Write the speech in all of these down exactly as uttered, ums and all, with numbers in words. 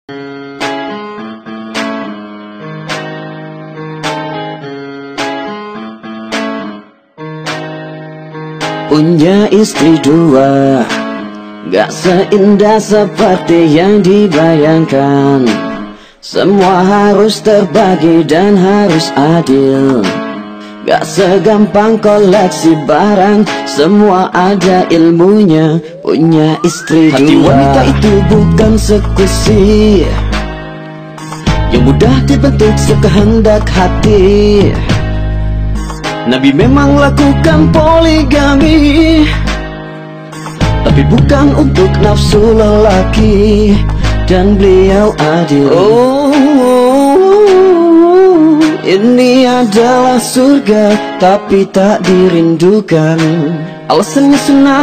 Punya istri dua, gak seindah seperti yang dibayangkan. Semua harus terbagi dan harus adil. Gak segampang koleksi barang, semua ada ilmunya. Punya istri Hati dua, wanita itu bukan sekusi yang mudah dibentuk sekehendak hati. Nabi memang lakukan poligami, tapi bukan untuk nafsu lelaki, dan beliau adil. Oh, ini adalah surga tapi tak dirindukan. Alasannya sunnah.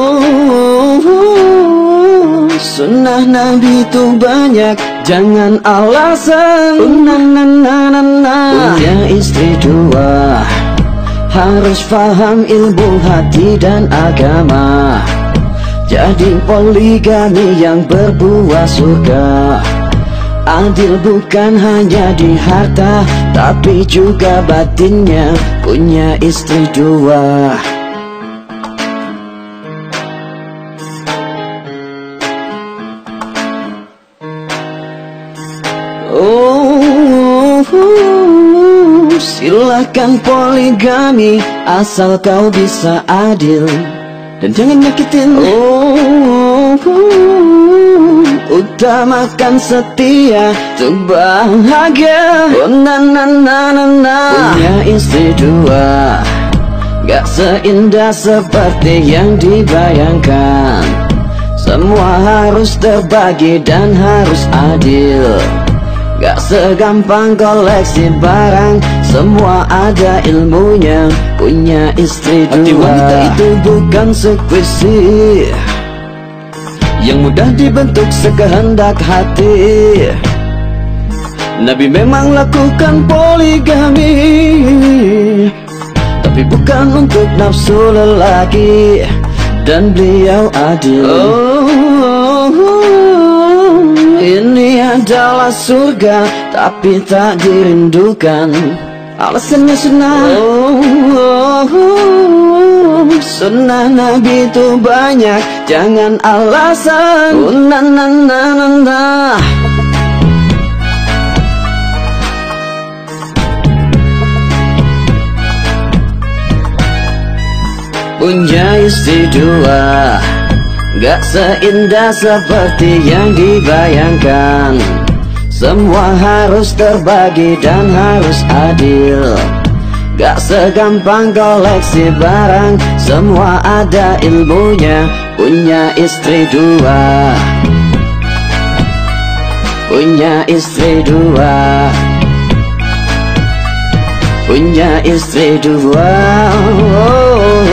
Oh, sunnah Nabi itu banyak, jangan alasan. Oh, na, na, na, na, na. Punya istri dua, harus paham ilmu hati dan agama. Jadi poligami yang berbuah surga. Adil bukan hanya di harta, tapi juga batinnya. Punya istri dua. Oh, silakan poligami asal kau bisa adil dan jangan nyakitin. Oh, utamakan setia untuk bahagia. Oh, na na na na na. Punya istri dua, gak seindah seperti yang dibayangkan. Semua harus terbagi dan harus adil. Gak segampang koleksi barang, semua ada ilmunya. Punya istri dua, hati wanita itu bukan sekuisi yang mudah dibentuk sekehendak hati. Nabi memang lakukan poligami, tapi bukan untuk nafsu lelaki, dan beliau adil. Oh, ini adalah surga tapi tak dirindukan. Alasannya sunnah. Oh, oh, oh, sunnah Nabi itu banyak, jangan alasan. Oh, na na na na na. Punya istri dua, gak seindah seperti yang dibayangkan. Semua harus terbagi dan harus adil. Gak segampang koleksi barang, semua ada ilmunya. Punya istri dua, punya istri dua, punya istri dua. Oh.